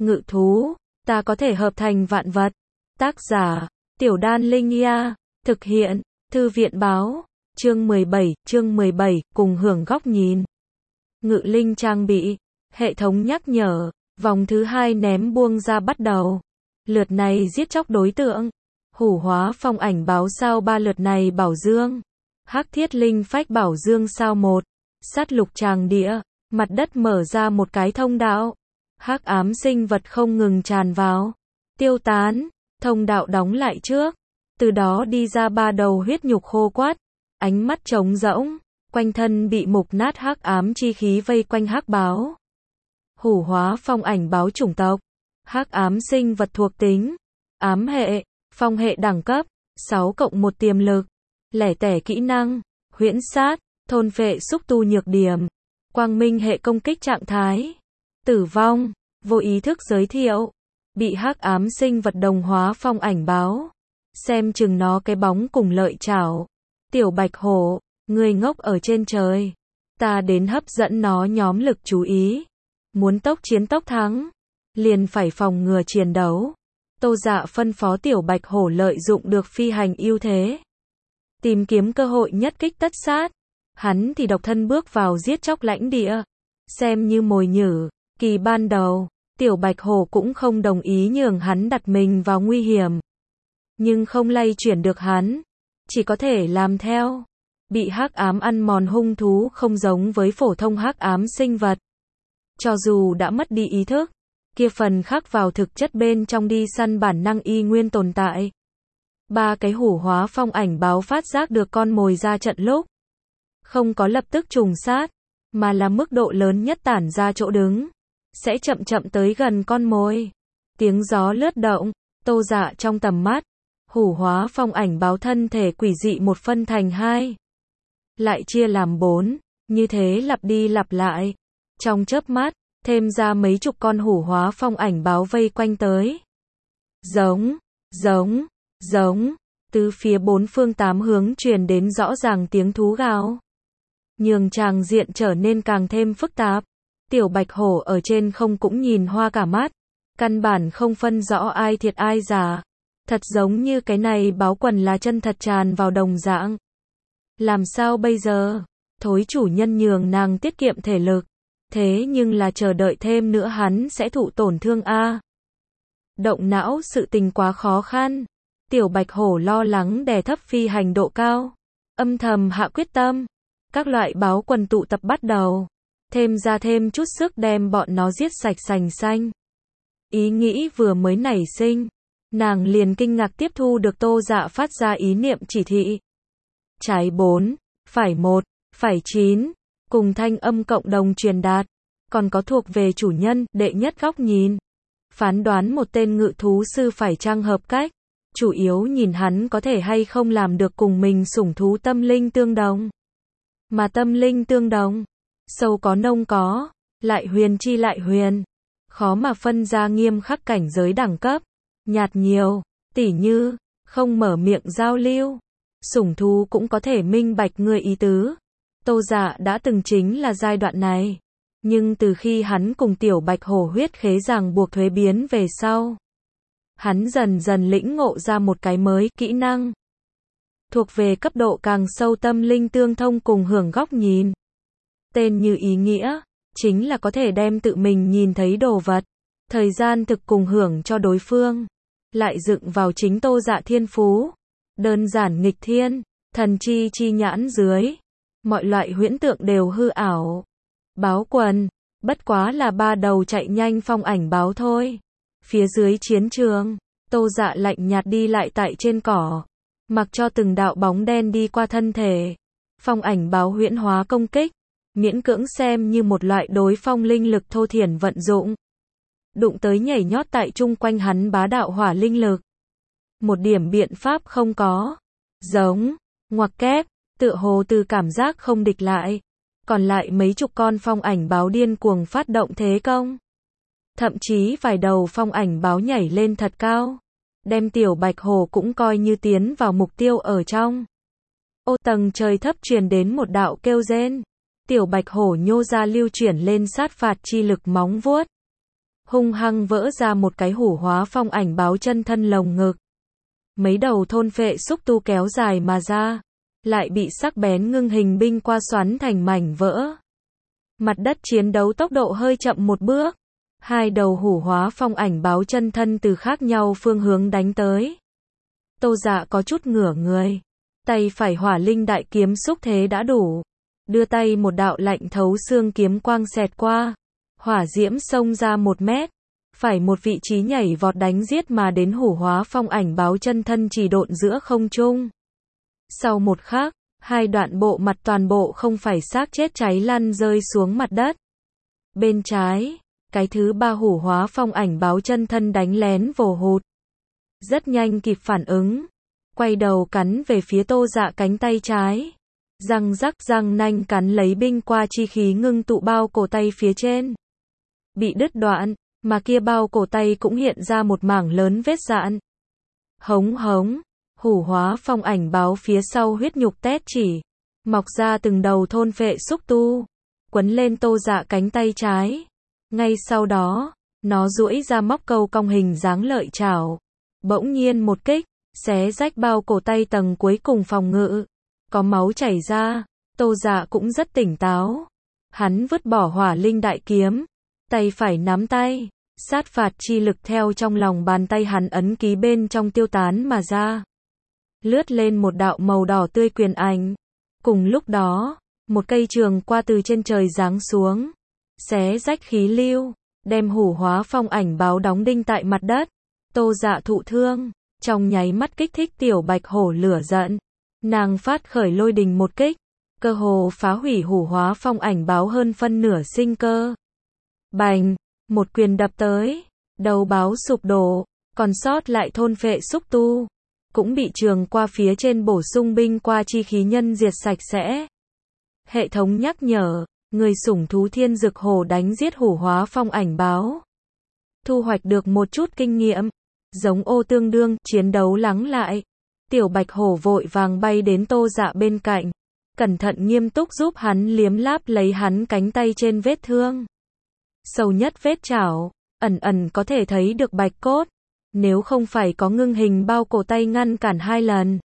Ngự thú, ta có thể hợp thành vạn vật. Tác giả, Tiểu Đan Linh Nha. Thực hiện, Thư viện báo. Chương 17, cùng hưởng góc nhìn. Ngự linh trang bị. Hệ thống nhắc nhở. Vòng thứ 2 ném buông ra bắt đầu. Lượt này giết chóc đối tượng. Hủ hóa phong ảnh báo sao 3, lượt này bảo dương. Hắc thiết linh phách bảo dương sao 1. Sát lục tràng địa. Mặt đất mở ra một cái thông đạo. Hắc ám sinh vật không ngừng tràn vào. Tiêu tán. Thông đạo đóng lại trước. Từ đó đi ra 3 đầu huyết nhục khô quắt. Ánh mắt trống rỗng. Quanh thân bị mục nát hắc ám chi khí vây quanh hắc báo. Hủ hóa phong ảnh báo chủng tộc. Hắc ám sinh vật thuộc tính. Ám hệ. Phong hệ đẳng cấp. 6+1 tiềm lực. Lẻ tẻ kỹ năng. Huyễn sát. Thôn phệ xúc tu nhược điểm. Quang minh hệ công kích trạng thái. Tử vong. Vô ý thức giới thiệu. Bị hắc ám sinh vật đồng hóa phong ảnh báo. Xem chừng nó cái bóng cùng lợi chảo. Tiểu bạch hổ. Người ngốc ở trên trời. Ta đến hấp dẫn nó nhóm lực chú ý. Muốn tốc chiến tốc thắng. Liền phải phòng ngừa chiến đấu. Tô Dạ phân phó tiểu bạch hổ lợi dụng được phi hành ưu thế. Tìm kiếm cơ hội nhất kích tất sát. Hắn thì độc thân bước vào giết chóc lãnh địa. Xem như mồi nhử. Kỳ ban đầu, tiểu bạch hổ cũng không đồng ý nhường hắn đặt mình vào nguy hiểm. Nhưng không lay chuyển được hắn. Chỉ có thể làm theo. Bị hắc ám ăn mòn hung thú không giống với phổ thông hắc ám sinh vật. Cho dù đã mất đi ý thức, kia phần khắc vào thực chất bên trong đi săn bản năng y nguyên tồn tại. 3 cái hủ hóa phong ảnh báo phát giác được con mồi ra trận lúc. Không có lập tức trùng sát, mà là mức độ lớn nhất tản ra chỗ đứng. Sẽ chậm chậm tới gần con mồi. Tiếng gió lướt động, Tô Dạ trong tầm mắt. Hủ hóa phong ảnh báo thân thể quỷ dị một phân thành 2. Lại chia làm 4, như thế lặp đi lặp lại. Trong chớp mắt, thêm ra mấy chục con hủ hóa phong ảnh báo vây quanh tới. Giống, từ phía 4 phương 8 hướng truyền đến rõ ràng tiếng thú gào. Nhường tràng diện trở nên càng thêm phức tạp. Tiểu bạch hổ ở trên không cũng nhìn hoa cả mắt. Căn bản không phân rõ ai thiệt ai giả. Thật giống như cái này báo quần là chân thật tràn vào đồng dạng. Làm sao bây giờ? Thối chủ nhân nhường nàng tiết kiệm thể lực. Thế nhưng là chờ đợi thêm nữa hắn sẽ thụ tổn thương a. Động não sự tình quá khó khăn. Tiểu bạch hổ lo lắng đè thấp phi hành độ cao. Âm thầm hạ quyết tâm. Các loại báo quần tụ tập bắt đầu. Thêm chút sức đem bọn nó giết sạch sành xanh. Ý nghĩ vừa mới nảy sinh. Nàng liền kinh ngạc tiếp thu được Tô Dạ phát ra ý niệm chỉ thị. Trái 4, phải 1, phải 9. Cùng thanh âm cộng đồng truyền đạt. Còn có thuộc về chủ nhân, đệ nhất góc nhìn. Phán đoán một tên ngự thú sư phải chăng hợp cách. Chủ yếu nhìn hắn có thể hay không làm được cùng mình sủng thú tâm linh tương đồng. Mà tâm linh tương đồng. Sâu có nông có. Lại huyền chi lại huyền. Khó mà phân ra nghiêm khắc cảnh giới đẳng cấp. Nhạt nhiều. Tỉ như. Không mở miệng giao lưu. Sủng thú cũng có thể minh bạch người ý tứ. Tô Dạ đã từng chính là giai đoạn này. Nhưng từ khi hắn cùng tiểu bạch hổ huyết khế ràng buộc thuế biến về sau. Hắn dần dần lĩnh ngộ ra một cái mới kỹ năng. Thuộc về cấp độ càng sâu tâm linh tương thông cùng hưởng góc nhìn. Tên như ý nghĩa, chính là có thể đem tự mình nhìn thấy đồ vật. Thời gian thực cùng hưởng cho đối phương. Lại dựng vào chính Tô Dạ thiên phú. Đơn giản nghịch thiên, thần chi nhãn dưới. Mọi loại huyễn tượng đều hư ảo. Báo quần, bất quá là 3 đầu chạy nhanh phong ảnh báo thôi. Phía dưới chiến trường, Tô Dạ lạnh nhạt đi lại tại trên cỏ. Mặc cho từng đạo bóng đen đi qua thân thể. Phong ảnh báo huyễn hóa công kích. Miễn cưỡng xem như một loại đối phong linh lực thô thiển vận dụng. Đụng tới nhảy nhót tại chung quanh hắn bá đạo hỏa linh lực. Một điểm biện pháp không có. Giống, ngoặc kép, tựa hồ từ cảm giác không địch lại. Còn lại mấy chục con phong ảnh báo điên cuồng phát động thế công. Thậm chí vài đầu phong ảnh báo nhảy lên thật cao. Đem tiểu bạch hổ cũng coi như tiến vào mục tiêu ở trong. Ô tầng trời thấp truyền đến một đạo kêu rên. Tiểu bạch hổ nhô ra lưu chuyển lên sát phạt chi lực móng vuốt. hung hăng vỡ ra một cái hủ hóa phong ảnh báo chân thân lồng ngực. Mấy đầu thôn phệ xúc tu kéo dài mà ra, lại bị sắc bén ngưng hình binh qua xoắn thành mảnh vỡ. Mặt đất chiến đấu tốc độ hơi chậm một bước. Hai đầu hủ hóa phong ảnh báo chân thân từ khác nhau phương hướng đánh tới. Tô Dạ có chút ngửa người. Tay phải hỏa linh đại kiếm xúc thế đã đủ. Đưa tay một đạo lạnh thấu xương kiếm quang xẹt qua. Hỏa diễm xông ra 1 mét. Phải một vị trí nhảy vọt đánh giết mà đến hủ hóa phong ảnh báo chân thân chỉ độn giữa không trung. Sau một khắc, hai đoạn bộ mặt toàn bộ không phải xác chết cháy lăn rơi xuống mặt đất. Bên trái, cái thứ 3 hủ hóa phong ảnh báo chân thân đánh lén vồ hụt. Rất nhanh kịp phản ứng. Quay đầu cắn về phía Tô Dạ cánh tay trái. Răng rắc răng nanh cắn lấy binh qua chi khí ngưng tụ bao cổ tay phía trên. Bị đứt đoạn, mà kia bao cổ tay cũng hiện ra một mảng lớn vết rạn. Hống hống, hủ hóa phong ảnh báo phía sau huyết nhục tét chỉ. Mọc ra từng đầu thôn phệ xúc tu. Quấn lên Tô Dạ cánh tay trái. Ngay sau đó, nó duỗi ra móc câu cong hình dáng lợi chảo. Bỗng nhiên một kích, xé rách bao cổ tay tầng cuối cùng phòng ngự. Có máu chảy ra, Tô Dạ cũng rất tỉnh táo. Hắn vứt bỏ hỏa linh đại kiếm, tay phải nắm tay, sát phạt chi lực theo trong lòng bàn tay hắn ấn ký bên trong tiêu tán mà ra. Lướt lên một đạo màu đỏ tươi quyền ảnh. Cùng lúc đó, một cây trường qua từ trên trời giáng xuống, xé rách khí lưu, đem hủ hóa phong ảnh báo đóng đinh tại mặt đất. Tô Dạ thụ thương, trong nháy mắt kích thích tiểu bạch hổ lửa giận. Nàng phát khởi lôi đình một kích, cơ hồ phá hủy hủ hóa phong ảnh báo hơn phân nửa sinh cơ. Bành, một quyền đập tới, đầu báo sụp đổ, còn sót lại thôn phệ xúc tu, cũng bị trường qua phía trên bổ sung binh qua chi khí nhân diệt sạch sẽ. Hệ thống nhắc nhở, người sủng thú thiên dực hổ đánh giết hủ hóa phong ảnh báo. Thu hoạch được một chút kinh nghiệm. Giống ô tương đương, chiến đấu lắng lại. Tiểu bạch hổ vội vàng bay đến Tô Dạ bên cạnh. Cẩn thận nghiêm túc giúp hắn liếm láp lấy hắn cánh tay trên vết thương. Sâu nhất vết chảo, ẩn ẩn có thể thấy được bạch cốt. Nếu không phải có ngưng hình bao cổ tay ngăn cản 2 lần.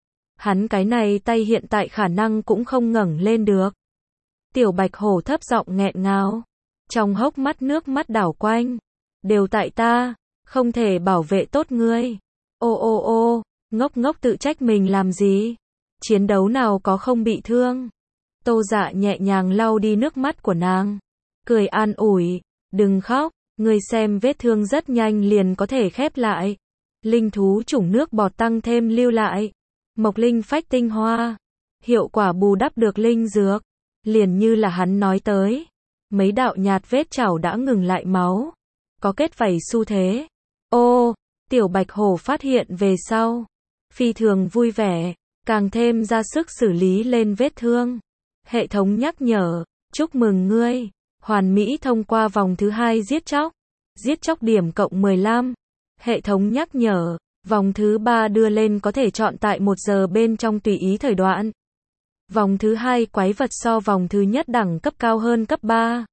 Hắn cái này tay hiện tại khả năng cũng không ngẩng lên được. Tiểu bạch hổ thấp giọng nghẹn ngào. Trong hốc mắt nước mắt đảo quanh. Đều tại ta, không thể bảo vệ tốt ngươi. Ô ô ô, ngốc ngốc tự trách mình làm gì? Chiến đấu nào có không bị thương? Tô Dạ nhẹ nhàng lau đi nước mắt của nàng. Cười an ủi, đừng khóc, ngươi xem vết thương rất nhanh liền có thể khép lại. Linh thú chủng nước bọt tăng thêm lưu lại. Mộc linh phách tinh hoa. Hiệu quả bù đắp được linh dược. Liền như là hắn nói tới. Mấy đạo nhạt vết chảo đã ngừng lại máu. Có kết vảy xu thế. Ô, tiểu bạch hổ phát hiện về sau. Phi thường vui vẻ. Càng thêm ra sức xử lý lên vết thương. Hệ thống nhắc nhở. Chúc mừng ngươi. Hoàn mỹ thông qua vòng thứ 2 giết chóc. Giết chóc điểm cộng 15. Hệ thống nhắc nhở. Vòng thứ 3 đưa lên có thể chọn tại 1 giờ bên trong tùy ý thời đoạn. Vòng thứ 2 quái vật so vòng thứ nhất đẳng cấp cao hơn cấp 3.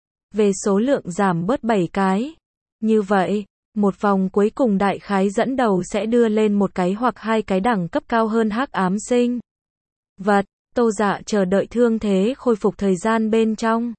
Về số lượng giảm bớt 7 cái. Như vậy, một vòng cuối cùng đại khái dẫn đầu sẽ đưa lên một cái hoặc 2 cái đẳng cấp cao hơn hắc ám sinh vật. Tô Dạ chờ đợi thương thế khôi phục thời gian bên trong.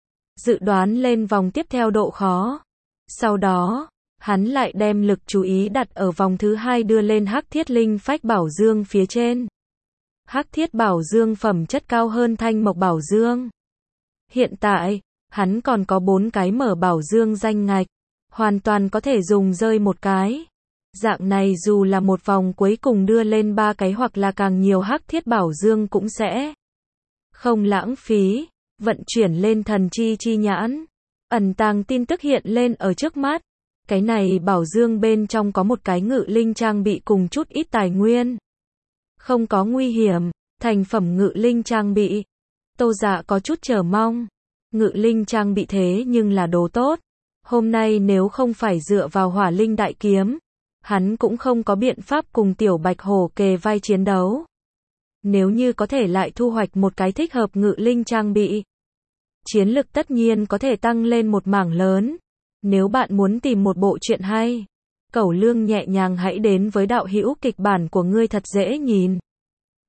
Dự đoán lên vòng tiếp theo độ khó. Sau đó, hắn lại đem lực chú ý đặt ở vòng thứ 2 đưa lên hắc thiết linh phách bảo dương phía trên. Hắc thiết bảo dương phẩm chất cao hơn thanh mộc bảo dương. Hiện tại, hắn còn có 4 cái mở bảo dương danh ngạch. Hoàn toàn có thể dùng rơi một cái. Dạng này dù là một vòng cuối cùng đưa lên 3 cái hoặc là càng nhiều hắc thiết bảo dương cũng sẽ không lãng phí. Vận chuyển lên thần chi chi nhãn. Ẩn tàng tin tức hiện lên ở trước mắt. Cái này bảo dương bên trong có một cái ngự linh trang bị cùng chút ít tài nguyên. Không có nguy hiểm, thành phẩm ngự linh trang bị. Tô Dạ có chút chờ mong. Ngự linh trang bị thế nhưng là đồ tốt. Hôm nay nếu không phải dựa vào hỏa linh đại kiếm, hắn cũng không có biện pháp cùng tiểu bạch hổ kề vai chiến đấu. Nếu như có thể lại thu hoạch một cái thích hợp ngự linh trang bị, chiến lực tất nhiên có thể tăng lên một mảng lớn. Nếu bạn muốn tìm một bộ truyện hay, cẩu lương nhẹ nhàng hãy đến với đạo hữu kịch bản của ngươi thật dễ nhìn.